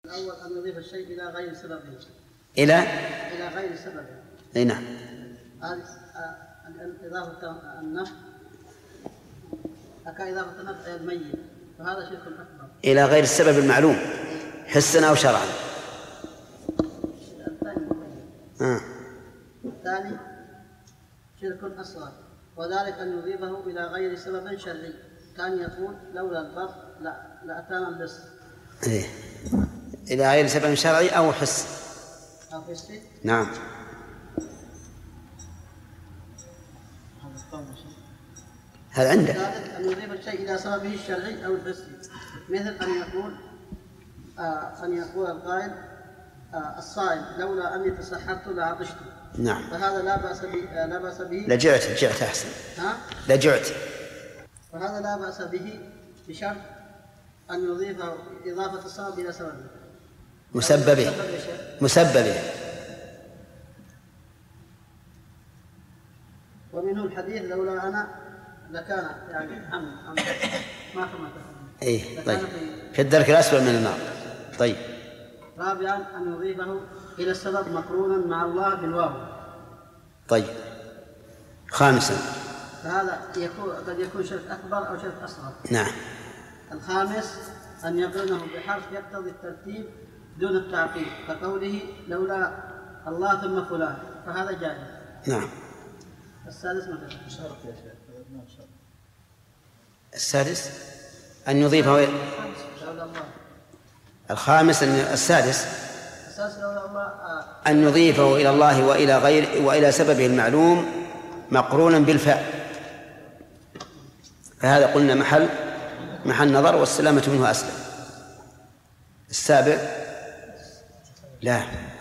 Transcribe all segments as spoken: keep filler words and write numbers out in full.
الأول أن يضيف الشيء إلى غير سببه. إلى إلى غير سببه. أي نعم. هذه إضافة النفع كإضافة النفع الميت، فهذا شرك أكبر. إلى غير السبب المعلوم حسنا أو شرعا. الثاني آه. الثاني شرك أصغر، وذلك أن يضيفه إلى غير سبب شرعي، كان يقول لولا البر لا لأتانا اللص. إيه. إلى غير سبب شرعي أو حس. أو حسي. نعم. هذا عنده. ثالث أن يضيف الشيء إلى سببه الشرعي أو الحسي، مثل أن يقول آه أن يقول القائل آه الصائم لولا أني تسحرت لعطشت. نعم. فهذا لا بأس به آه لا بأس به. لجعت لجعت أحسن. ها؟ لجعت. فهذا لا بأس به بشرط أن يضيف إضافة السبب إلى سببه. مسببه. مسببه. ومنه الحديث لولا أنا لكان يعني عم عم ما كما إيه طيب. في الدرك الأسفل من النار. طيب. رابعا أن يضيفه إلى السبب مقرونا مع الله بالواو. طيب. خامسا. فهذا يكون قد يكون شرك أكبر أو شرك أصغر. نعم. الخامس أن يقرنه بحرف يقتضي الترتيب دون التعقيب، كقوله لولا الله ثم فلان، فهذا جائز. نعم. السادس مثلا. السادس أن يضيفه. الخامس أن السادس أن يضيفه إلى الله وإلى غير وإلى سببه المعلوم مقرونا بالفاء، فهذا قلنا محل محل نظر والسلامة منه أسلم. السابع لا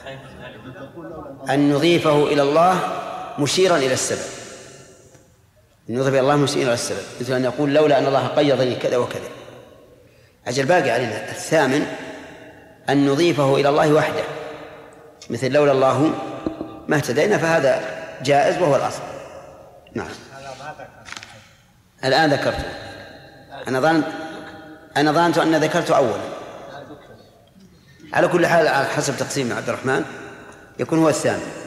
أن نضيفه إلى الله مشيرا إلى السبب، أن نضيف إلى الله مشيرا إلى السبب، مثل أن يقول لولا أن الله قيضني كذا وكذا. أجل باقي علينا. الثامن أن نضيفه إلى الله وحده، مثل لولا الله ما اهتدينا، فهذا جائز وهو الأصل. نعم. الآن ذكرته. أنا ظننت أنا ظننت أن ذكرته أولا. على كل حال على حسب تقسيم عبد الرحمن يكون هو الثامن.